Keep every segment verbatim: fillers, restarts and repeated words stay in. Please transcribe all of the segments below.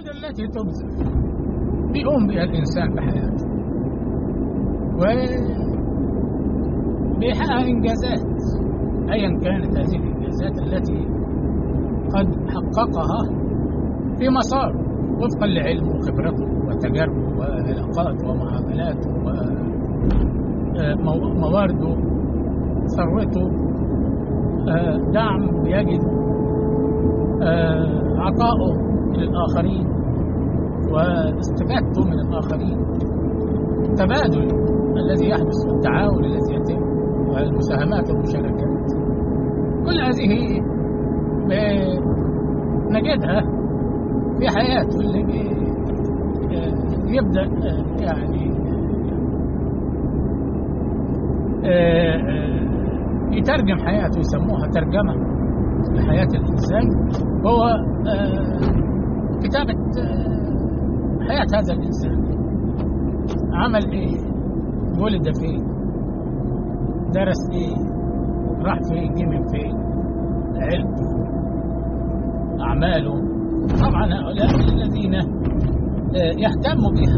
الجهود التي تبذل بيقوم بها الإنسان بحياته وبيحقق إنجازات، أيا كانت هذه الإنجازات التي قد حققها في مسار وفقا لعلمه وخبرته وتجاربه وعلاقاته ومعاملاته وموارده، ثروته، دعم يجد، عطائه للآخرين واستفادته من الآخرين، التبادل الذي يحدث والتعاون الذي يتم والمساهمات والمشاركات، كل هذه نجدها في حياته اللي يبدأ يعني يترجم حياته، يسموها ترجمة لحياة الإنسان، وهو كتابة حياة هذا الإنسان. عمل إيه؟ ولد فين؟ درس إيه؟ راح فين؟ جه من فين؟ علمه، أعماله. طبعا هؤلاء الذين يهتموا بها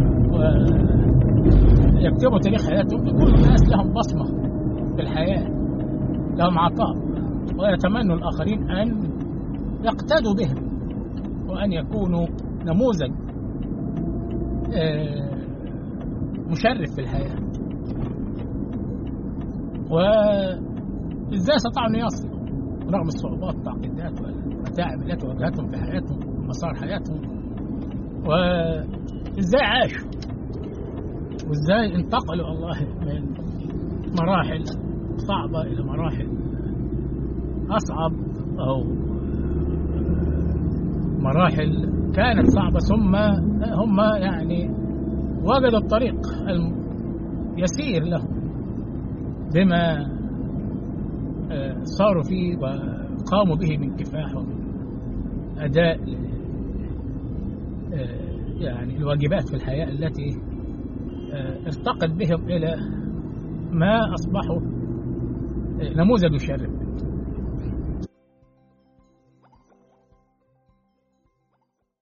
ويكتبوا تاريخ حياتهم يكونوا الناس لهم بصمة في الحياة، لهم عطاء، ويتمنوا الآخرين أن يقتدوا بهم وأن يكونوا نموذج مشرف في الحياة. وإزاي استطاعوا أن يصلوا رغم الصعوبات والتعقيدات والمتاعب التي واجهتهم في حياتهم ومسار حياتهم، وإزاي عاشوا وإزاي انتقلوا الله من مراحل صعبة إلى مراحل أصعب، أو مراحل كانت صعبة ثم هم يعني وجدوا الطريق يسير لهم بما صاروا فيه وقاموا به من كفاح ومن أداء يعني الواجبات في الحياة التي ارتقت بهم إلى ما أصبحوا نموذج يشرف.